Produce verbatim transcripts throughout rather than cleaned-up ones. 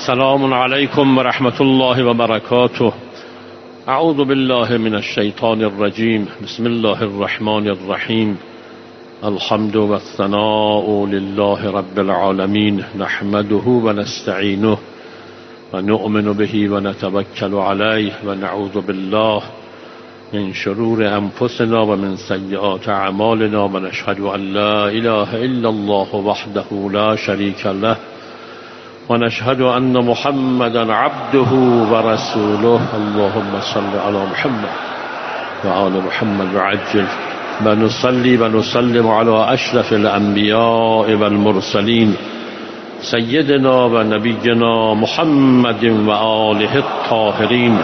السلام عليكم ورحمة الله وبركاته. أعوذ بالله من الشيطان الرجيم. بسم الله الرحمن الرحيم. الحمد والثناء لله رب العالمين، نحمده ونستعينه ونؤمن به ونتوكل عليه ونعوذ بالله من شرور أنفسنا ومن سيئات أعمالنا، ونشهد أن لا إله إلا الله وحده لا شريك له، ونشهد أن محمدا عبده ورسوله. اللهم صل على محمد وآل محمد وعجل. ونصلي ونسلم على أشرف الأنبياء والمرسلين سيدنا ونبينا محمد وآله الطاهرين،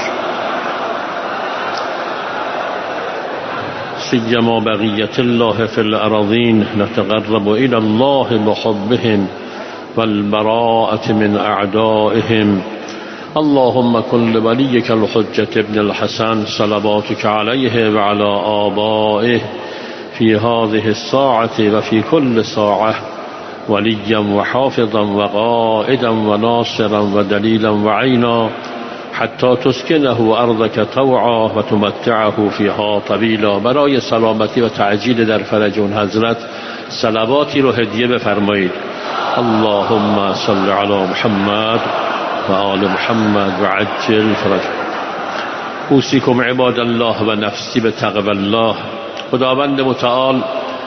سيما بقية الله في الأراضين. نتقرب إلى الله بحبهم والبراءة من أعدائهم. اللهم كن لوليك الحجة ابن الحسن صلواتك عليه وعلى آبائه في هذه الساعة وفي كل ساعة وليا وحافظا وقائدا وناصرا ودليلا وعينا، حتى تسكنه أرضك طوعا وتمتعه فيها طویلا. برای سلامتی و تعجیل در فرج اون حضرت صلواتی رو هدیه بفرمایید. اللهم صل على محمد و آل محمد و عجل فرج. اوصیکم عباد الله و نفسی به تقوی الله. خداوند متعال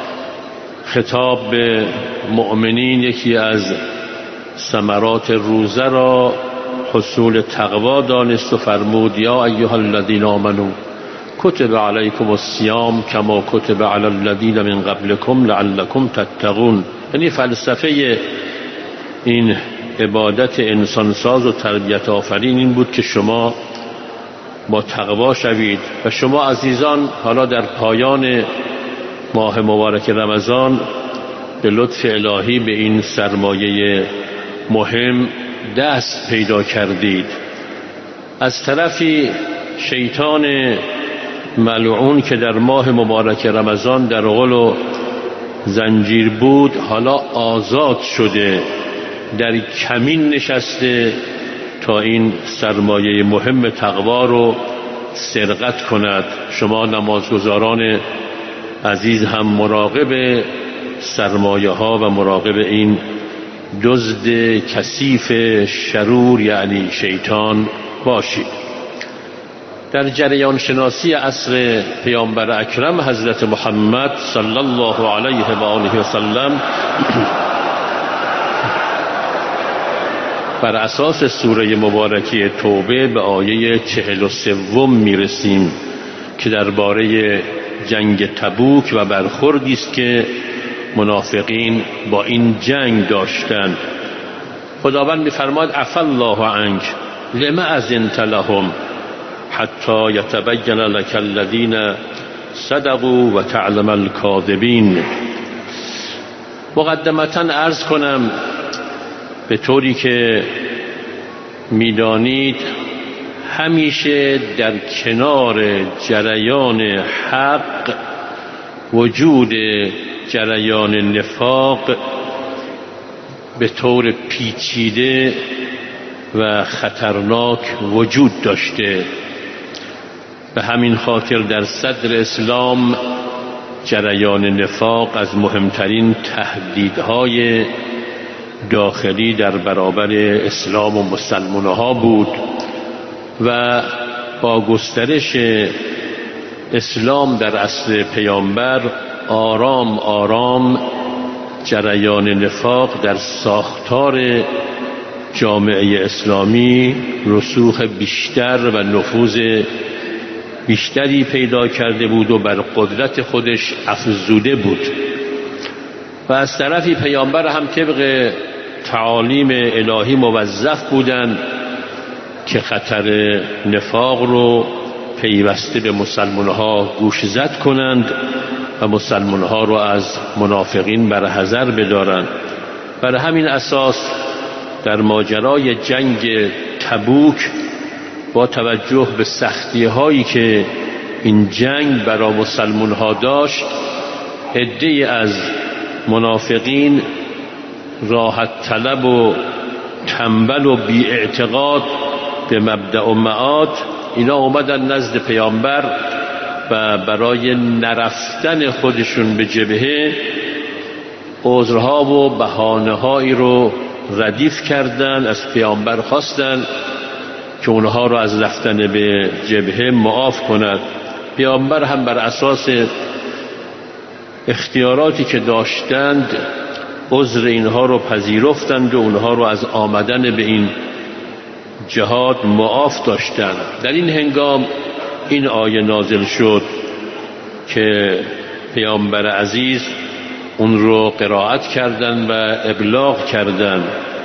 خطاب به مؤمنین یکی از ثمرات روزه را حصول تقوا دانست و فرمود یا ایها الذین آمنوا کتب علیکم الصیام کما کتب علی الذین من قبلکم لعلکم تتقون. یعنی فلسفه این عبادت انسانساز و تربیت آفرین این بود که شما با تقوا شوید. و شما عزیزان حالا در پایان ماه مبارک رمضان به لطف الهی به این سرمایه مهم دست پیدا کردید. از طرفی شیطان ملعون که در ماه مبارک رمضان در غل و زنجیر بود حالا آزاد شده، در کمین نشسته تا این سرمایه مهم تقوا رو سرقت کند. شما نمازگزاران عزیز هم مراقب سرمایه ها و مراقب این دزد کثیف شرور یعنی شیطان باشید. در جریان شناسی عصر پیامبر اکرم حضرت محمد صلی الله علیه و آله و سلم بر اساس سوره مبارکه توبه به آیه چهل و سوم میرسیم که درباره جنگ تبوک و برخوردی است که منافقین با این جنگ داشتند. خداوند می‌فرماید عفا الله عنک لما اذنت لهم حتی یتبین لک الذین صدقوا و تعلم الکاذبین. مقدمتاً عرض کنم به طوری که میدانید همیشه در کنار جریان حق وجود جریان نفاق به طور پیچیده و خطرناک وجود داشته. به همین خاطر در صدر اسلام جریان نفاق از مهمترین تهدیدهای داخلی در برابر اسلام و مسلمانها بود و با گسترش اسلام در عصر پیامبر آرام آرام جریان نفاق در ساختار جامعه اسلامی رسوخ بیشتر و نفوذ بیشتری پیدا کرده بود و بر قدرت خودش افزوده بود. و از طرفی پیامبر هم طبق تعالیم الهی موظف بودند که خطر نفاق رو پیوسته به مسلمانها گوشزد کنند و مسلمانها رو از منافقین برحذر بدارند. بر همین اساس در ماجرای جنگ تبوک با توجه به سختی هایی که این جنگ برای مسلمانها داشت، عده‌ای از منافقین راحت طلب و تنبل و بی اعتقاد به مبدأ و معاد، اینا اومدن نزد پیامبر و برای نرفتن خودشون به جبهه عذرها و بهانه‌هایی رو ردیف کردن، از پیامبر خواستن که اونها رو از رفتن به جبهه معاف کند. پیامبر هم بر اساس اختیاراتی که داشتند عذر اینها رو پذیرفتند و اونها رو از آمدن به این جهاد معاف داشتند. در این هنگام این آیه نازل شد که پیامبر عزیز اون رو قرائت کردند و ابلاغ کردند.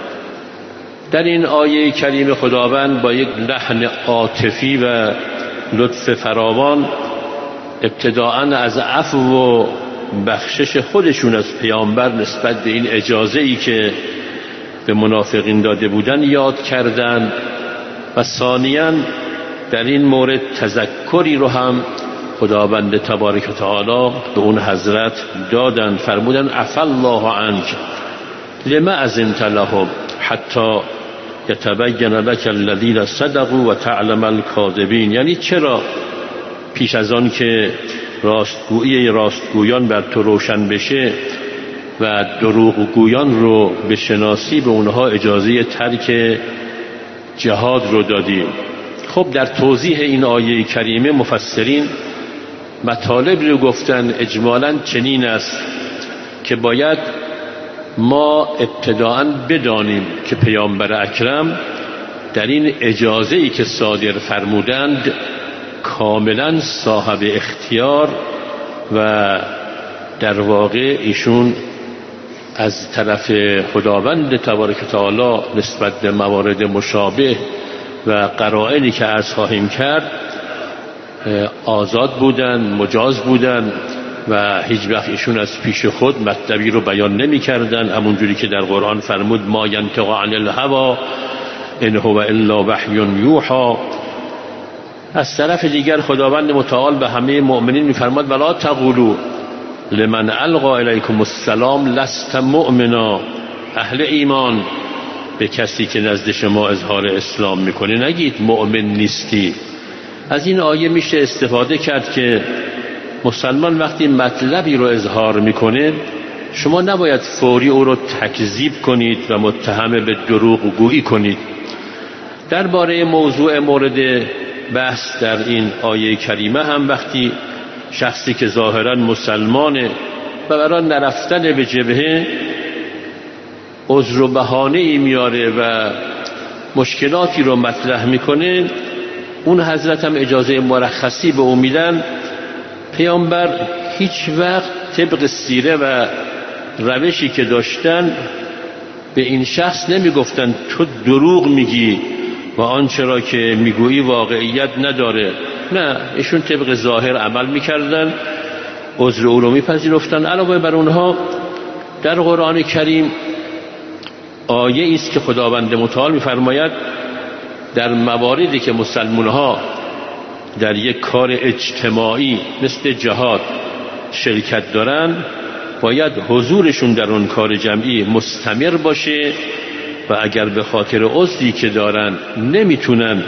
در این آیه کریم خداوند با یک لحن عاطفی و لطف فراوان ابتداءً از عفو و بخشش خودشون از پیامبر نسبت به این اجازه‌ای که به منافقین داده بودن یاد کردند و ثانیاً در این مورد تذکری رو هم خداوند تبارک و تعالی به اون حضرت دادن. فرمودن عفا الله عنک لما اذنت لهم حتی یتبین لک الذین صدقوا و تعلم الکاذبین. یعنی چرا پیش از آن که راستگویی راستگویان بر تو روشن بشه و دروغگویان رو بشناسی به اونها اجازه ترک جهاد رو دادیم؟ خب در توضیح این آیه کریمه مفسرین مطالب رو گفتن. اجمالاً چنین است که باید ما ابتداءً بدانیم که پیامبر اکرم در این اجازه‌ای که صادر فرمودند کاملاً صاحب اختیار و در واقع ایشون از طرف خداوند تبارک و تعالی نسبت به موارد مشابه و قرائنی که عرض خواهیم کرد آزاد بودن، مجاز بودن و هیچ وقت ایشون از پیش خود مطلبی رو بیان نمی کردن، همونجوری که در قرآن فرمود ما ینطق عن الهوی ان هو الا وحی یوحی. از طرف دیگر خداوند متعال به همه مؤمنین میفرماد ولا تقولوا لمن القى الیکم السلام لست مؤمنا. اهل ایمان به کسی که نزد شما اظهار اسلام میکنه نگید مؤمن نیستی. از این آیه میشه استفاده کرد که مسلمان وقتی مطلبی رو اظهار میکنه شما نباید فوری او رو تکذیب کنید و متهم به دروغ گویی کنید. درباره موضوع مورد بحث در این آیه کریمه هم وقتی شخصی که ظاهرا مسلمانه و برای نرفتن به جبهه عذر و بهانه‌ای میاره و مشکلاتی رو مطرح میکنه، اون حضرت هم اجازه مرخصی به او میدن. پیامبر هیچ وقت طبق سیره و روشی که داشتن به این شخص نمیگفتن تو دروغ میگی و آنچه را که میگویی واقعیت نداره. نه، ایشون طبق ظاهر عمل میکردن، عذر او رو میپذیرفتن. علاوه بر اونها در قرآن کریم آیه است که خداوند متعال میفرماید در مواردی که مسلمان‌ها در یک کار اجتماعی مثل جهاد شرکت دارن باید حضورشون در اون کار جمعی مستمر باشه و اگر به خاطر عذری که دارن نمیتونن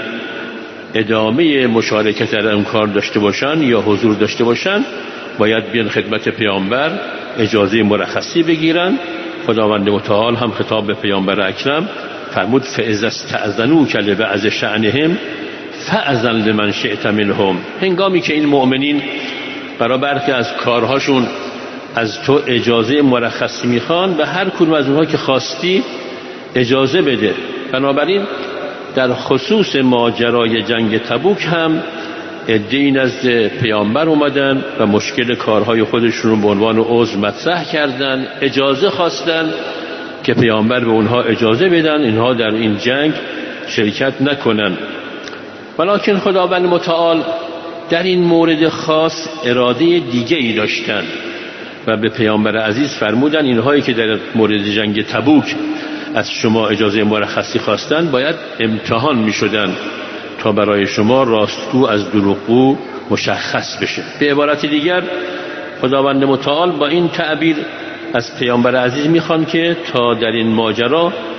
ادامه مشارکت در اون کار داشته باشن یا حضور داشته باشن باید بیان خدمت پیامبر اجازه مرخصی بگیرن. خداوند متعال هم خطاب به پیامبر اکرم فرمود فاذا استأذنوک لبعض شأنهم فأذن لمن شئت منهم. هنگامی که این مؤمنین برای برخی از کارهاشون از تو اجازه مرخصی میخوان به هر کدوم از اونها که خواستی اجازه بده. بنابراین در خصوص ماجرای جنگ تبوک هم عده‌ای نزد پیامبر اومدن و مشکل کارهای خودشون رو به عنوان عذر مطرح کردن، اجازه خواستن که پیامبر به اونها اجازه بدن اینها در این جنگ شرکت نکنن. ولکن خداوند متعال در این مورد خاص اراده دیگه ای داشتن و به پیامبر عزیز فرمودن اینهایی که در مورد جنگ تبوک از شما اجازه مرخصی خواستن باید امتحان می شدن تا برای شما راستگو از دروغگو مشخص بشه. به عبارت دیگر خداوند متعال با این تعبیر از پیامبر عزیز میخوان که تا در این ماجرا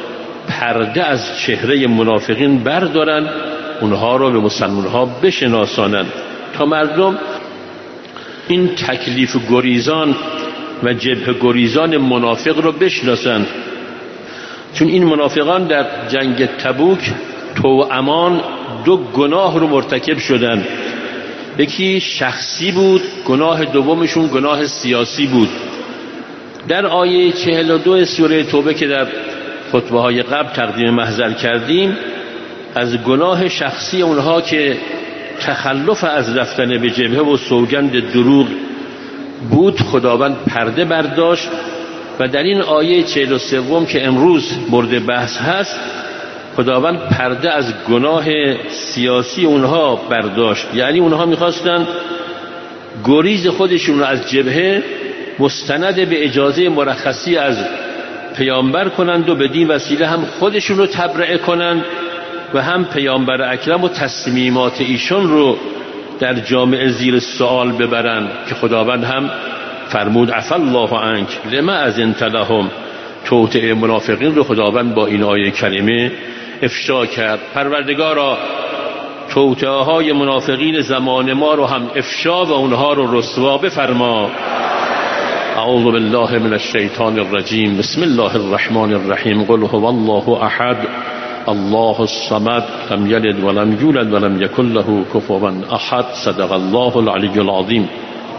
پرده از چهره منافقین بردارن، اونها رو به مسلمان‌ها بشناسانن تا مردم این تکلیف گریزان و جبهه گریزان منافق رو بشناسن. چون این منافقان در جنگ تبوک توامان دو گناه رو مرتکب شدن. یکی شخصی بود، گناه دومشون گناه سیاسی بود. در آیه چهل و دو سوره توبه که در خطبه های قبل تقدیم محضر کردیم، از گناه شخصی اونها که تخلف از رفتن به جبهه و سوگند دروغ بود خداوند پرده برداشت و در این آیه چهل و سوم که امروز مورد بحث هست خداوند پرده از گناه سیاسی اونها برداشت. یعنی اونها میخواستن گریز خودشون رو از جبهه مستند به اجازه مرخصی از پیامبر کنند و بدین وسیله هم خودشون رو تبرئه کنند و هم پیامبر اکرم و تصمیمات ایشون رو در جامعه زیر سوال ببرن که خداوند هم فرمود عفا الله عنک لما اذنت لهم. توطئه منافقین رو خداوند با این آیه کریمه افشا کرد. پروردگارا توطئه های منافقین زمان ما رو هم افشا و اونها رو رسوا بفرما. اعوذ بالله من الشیطان الرجیم. بسم الله الرحمن الرحیم. قل هو الله احد الله الصمد لم یلد ولم یولد ولم یکن له کفوا احد. صدق الله العلی العظیم.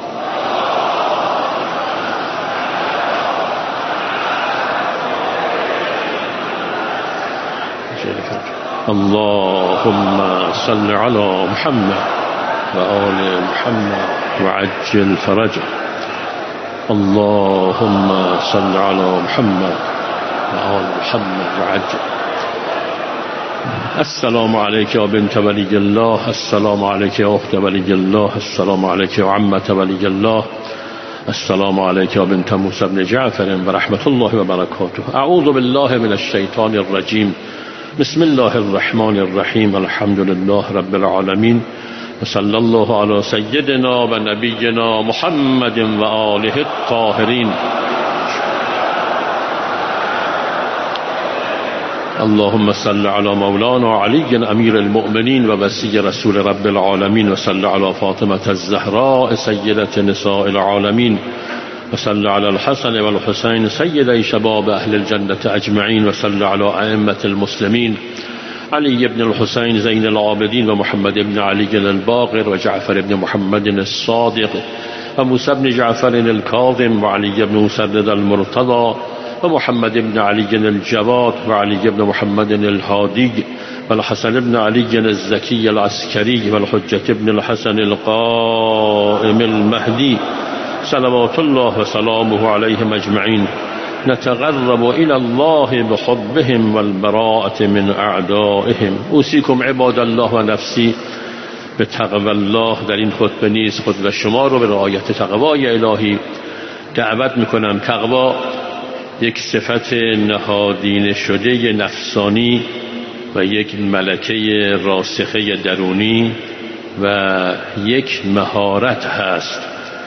اللهم صل على محمد وآل محمد وعجل فرجه. اللهم صل على محمد وآل محمد وعجل. السلام عليك يا بنت ولي الله، السلام عليك يا أخت ولي الله، السلام عليك يا عمة ولي الله، السلام عليك يا بنت موسى بن جعفر ورحمة الله وبركاته. أعوذ بالله من الشيطان الرجيم. بسم الله الرحمن الرحيم. الحمد لله رب العالمين وصلى الله على سيدنا ونبينا محمد وآله الطاهرين. اللهم صل على مولانا علي أمير المؤمنين ووصي رسول رب العالمين، وصل على فاطمة الزهراء سيدة نساء العالمين، وصل على الحسن والحسين سيدي شباب أهل الجنة أجمعين، وصل على أئمة المسلمين علي بن الحسين زين العابدين ومحمد بن علي الباقر وجعفر بن محمد الصادق وموسى بن جعفر الكاظم وعلي بن مسدد المرتضى ومحمد بن علي الجواد وعلي بن محمد الهادي والحسن بن علي الزكي العسكري والحجة بن الحسن القائم المهدي صلوات الله وسلامه عليهم أجمعين. نتقرب إلى الله بحبهم والبراءة من أعدائهم. أوصيكم عباد الله و نفسی به تقوی الله. در این خطبه نیز خود شما رو به رعایت تقوای الهی دعوت میکنم. تقوا یک صفت نهادینه شده نفسانی و یک ملکه راسخه درونی و یک مهارت هست.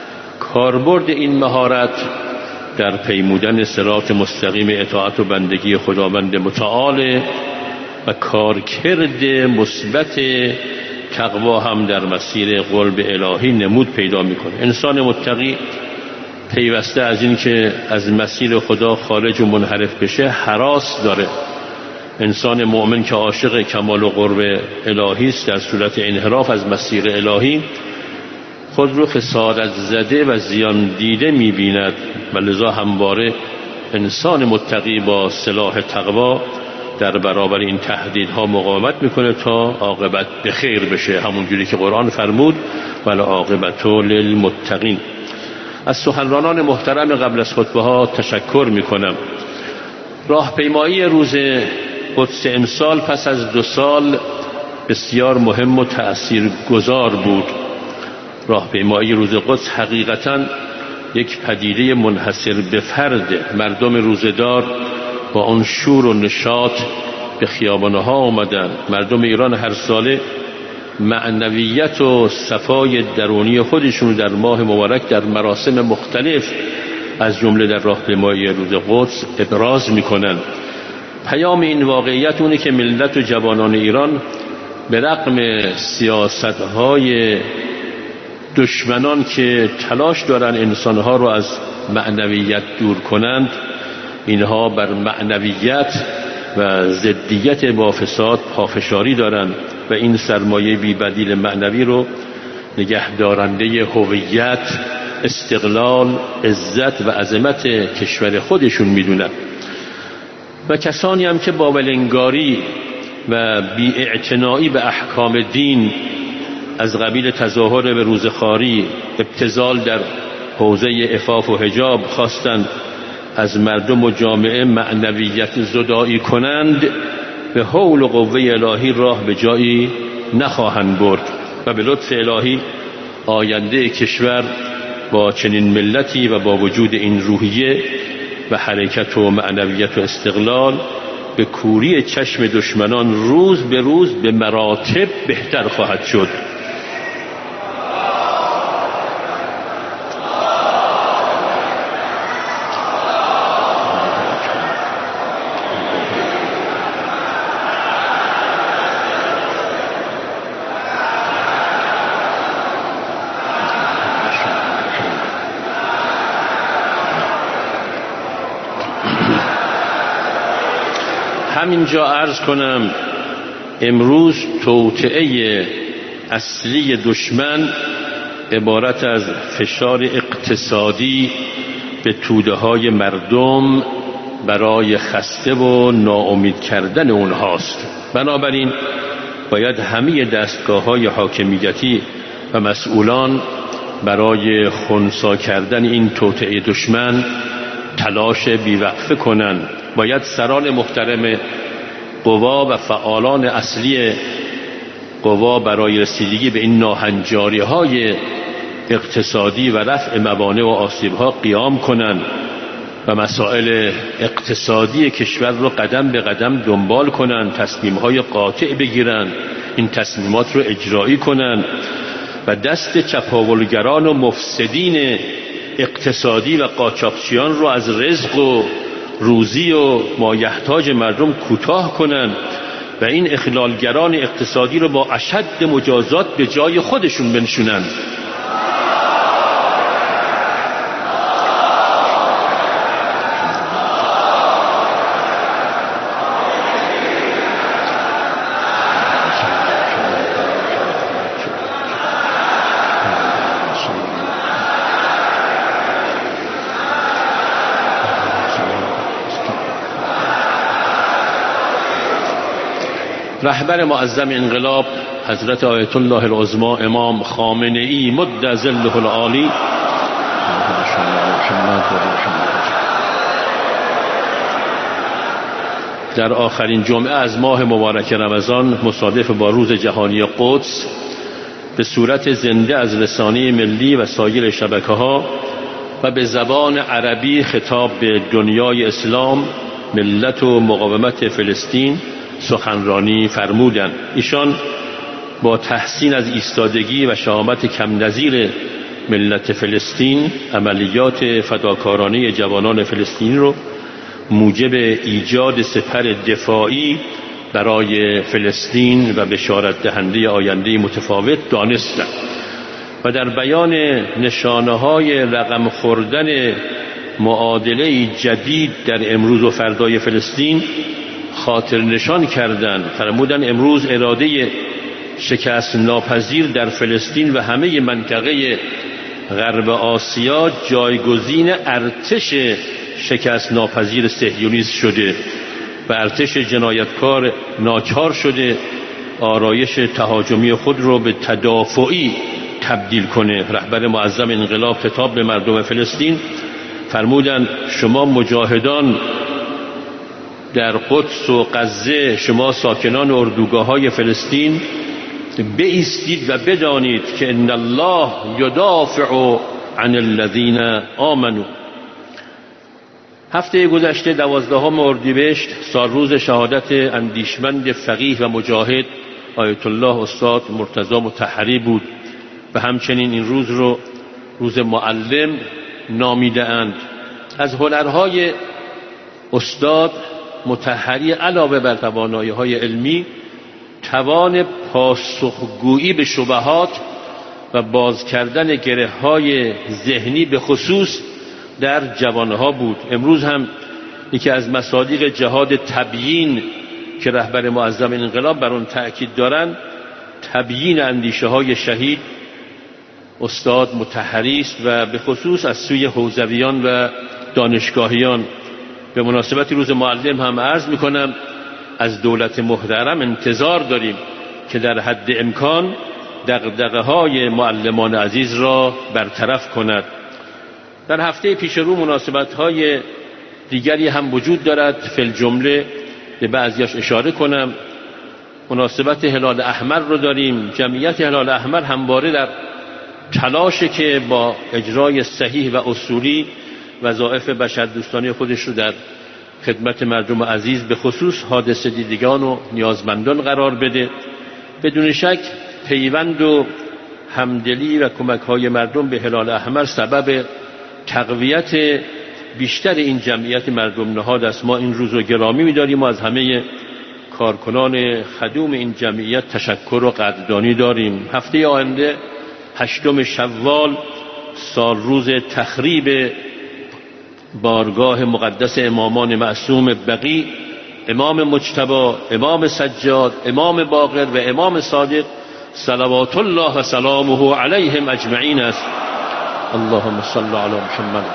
کاربرد این مهارت در پیمودن صراط مستقیم اطاعت و بندگی خداوند متعال و کارکرد مثبت تقوا هم در مسیر قرب الهی نمود پیدا میکنه. انسان متقی پیوسته از این که از مسیر خدا خارج و منحرف بشه هراس داره. انسان مؤمن که عاشق کمال و قرب الهی است در صورت انحراف از مسیر الهی خود رو خسارت زده و زیان دیده می‌بیند و لذا همواره انسان متقی با سلاح تقوا در برابر این تهدیدها مقاومت میکنه تا عاقبت به خیر بشه، همونجوری که قرآن فرمود ولی عاقبت للمتقین. از سخنرانان محترم قبل از خطبه ها تشکر میکنم. راهپیمایی روز قدس امسال پس از دو سال بسیار مهم و تأثیرگذار بود. راهپیمایی روز قدس حقیقتاً یک پدیده منحصر به فرد. مردم روزدار با اون شور و نشاط به خیابانها آمدن. مردم ایران هر ساله معنویت و صفای درونی خودشون در ماه مبارک در مراسم مختلف از جمله در راهپیمایی روز قدس ابراز میکنن پیام این واقعیت اونه که ملت و جوانان ایران به رغم سیاست‌های دشمنان که تلاش دارن انسانها رو از معنویت دور کنند، اینها بر معنویت و ضدیت با فساد پافشاری دارند و این سرمایه بی بدیل معنوی رو نگهدارنده هویت، استقلال، عزت و عظمت کشور خودشون میدونن. و کسانی هم که با ولنگاری و بی‌اعتنایی به احکام دین از قبیل تظاهر به روزخواری، ابتذال در حوزه عفاف و حجاب خواستند از مردم و جامعه معنویت زدایی کنند، به حول و قوه الهی راه به جایی نخواهند برد و به لطف الهی آینده کشور با چنین ملتی و با وجود این روحیه و حرکت و معنویت و استقلال به کوری چشم دشمنان روز به روز به مراتب بهتر خواهد شد. همینجا عرض کنم امروز توطئه اصلی دشمن عبارت از فشار اقتصادی به توده های مردم برای خسته و ناامید کردن اونهاست. بنابراین باید همه دستگاه های حاکمیتی و مسئولان برای خنثی کردن این توطئه دشمن تلاش بیوقفه کنند. باید سران محترم قوا و فعالان اصلی قوا برای رسیدگی به این ناهنجاری های اقتصادی و رفع موانع و آسیب ها قیام کنند و مسائل اقتصادی کشور رو قدم به قدم دنبال کنند، تصمیم های قاطع بگیرند، این تصمیمات رو اجرایی کنند و دست چپاولگران و مفسدین اقتصادی و قاچاقچیان رو از رزق و روزی و مایحتاج مردم کوتاه کنند و این اخلالگران اقتصادی رو با اشد مجازات به جای خودشون بنشونند. رهبر معظم انقلاب حضرت آیت الله العظمی امام خامنه ای مد ظله العالی در آخرین جمعه از ماه مبارک رمضان مصادف با روز جهانی قدس به صورت زنده از رسانه ملی و سایر شبکه‌ها و به زبان عربی خطاب به دنیای اسلام، ملت و مقاومت فلسطین سخنرانی فرمودند. ایشان با تحسین از ایستادگی و شهامت کم نظیر ملت فلسطین عملیات فداکارانه جوانان فلسطینی رو موجب ایجاد سپر دفاعی برای فلسطین و بشارت دهنده آینده متفاوت دانستند و در بیان نشانه‌های رقم خوردن معادله جدید در امروز و فردای فلسطین خاطر نشان کردند. فرمودند امروز اراده شکست ناپذیر در فلسطین و همه منطقه غرب آسیا جایگزین ارتش شکست ناپذیر صهیونیسم شده و ارتش جنایتکار ناچار شده آرایش تهاجمی خود رو به تدافعی تبدیل کنه. رهبر معظم انقلاب خطاب به مردم فلسطین فرمودند شما مجاهدان در قدس و غزه، شما ساکنان اردوگاه‌های فلسطین بایستید و بدانید که ان الله یدافع عن الذین آمنوا. هفته گذشته دوازدهم اردیبهشت سالروز شهادت اندیشمند فقیه و مجاهد آیت الله استاد مرتضی مطهری بود و همچنین این روز رو روز معلم نامیده اند. از هنرهای استاد مطهری علاوه بر توانایی‌های علمی توان پاسخگویی به شبهات و باز کردن گره‌های ذهنی به خصوص در جوانها بود. امروز هم یکی از مصادیق جهاد تبیین که رهبر معظم انقلاب بر اون تأکید دارن تبیین اندیشه های شهید استاد مطهری است و به خصوص از سوی حوزویان و دانشگاهیان. به مناسبت روز معلم هم عرض میکنم از دولت محترم انتظار داریم که در حد امکان دغدغه های معلمان عزیز را برطرف کند. در هفته پیش رو مناسبت های دیگری هم وجود دارد، فی الجمله به بعضیاش اشاره کنم. مناسبت هلال احمر رو داریم. جمعیت هلال احمر همواره در تلاشه که با اجرای صحیح و اصولی وظایف بشردوستانه خودش رو در خدمت مردم عزیز به خصوص حادثه دیدگان و نیازمندان قرار بده. بدون شک پیوند و همدلی و کمک های مردم به هلال احمر سبب تقویت بیشتر این جمعیت مردم نهاد است. ما این روز رو گرامی می‌داریم و از همه کارکنان خدوم این جمعیت تشکر و قدردانی داریم. هفته آینده هشتم شوال سال روز تخریب بارگاه مقدس امامان معصوم بقیع، امام مجتبی، امام سجاد، امام باقر و امام صادق صلوات الله و سلامه علیهم اجمعین است. اللهم صل علی محمد.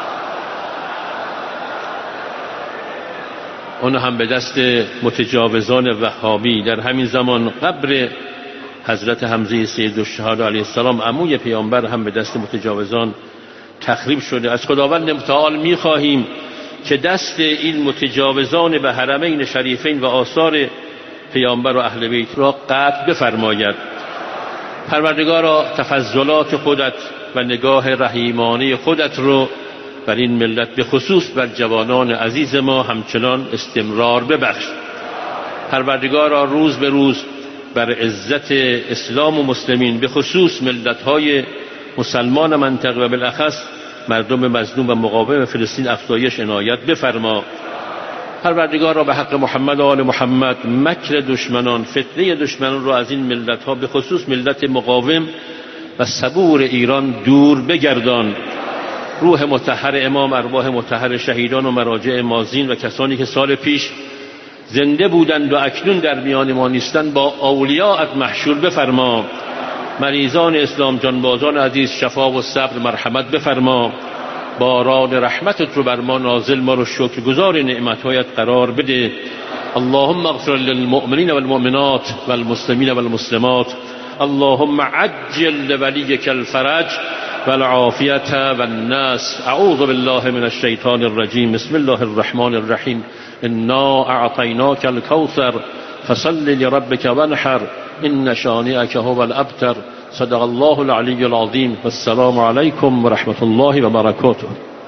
اون هم به دست متجاوزان وهابی در همین زمان قبر حضرت حمزه سیدالشهدا علیه السلام عموی پیامبر هم به دست متجاوزان تخریب شده. از خداوند متعال می‌خواهیم که دست این متجاوزان به حرمین شریفین و آثار پیامبر و اهل بیت را قطع بفرماید. پروردگارا تفضلات خودت و نگاه رحیمانه خودت رو بر این ملت به خصوص بر جوانان عزیز ما همچنان استمرار ببخش. پروردگارا روز به روز بر عزت اسلام و مسلمین به خصوص ملت‌های مسلمان منطقه و بالاخص مردم مظلوم و مقاوم فلسطین افزایش عنایت بفرما. پروردگارا به حق محمد و آل محمد مکر دشمنان، فتنه دشمنان را از این ملت‌ها به خصوص ملت مقاوم و صبور ایران دور بگردان. روح مطهر امام، ارواح مطهر شهیدان و مراجع ماضین و کسانی که سال پیش زنده بودند و اکنون در میان ما نیستند با اولیاءت محشور بفرما. مریضان اسلام جانبازان عزیز شفا و صبر مرحمت بفرما. باران رحمتت رو بر ما نازل، ما رو شکرگزار نعمتهایت قرار بده. اللهم اغفر للمؤمنین والمؤمنات والمسلمین والمسلمات. اللهم عجل لولیک الفرج والعافیت والناس. اعوذ بالله من الشیطان الرجیم. بسم الله الرحمن الرحیم. انا اعطیناک الکوثر فصل لربک وانحر ان شانئک هو الابتر. صدق الله العلی العظیم. والسلام علیکم و رحمت الله و برکاته.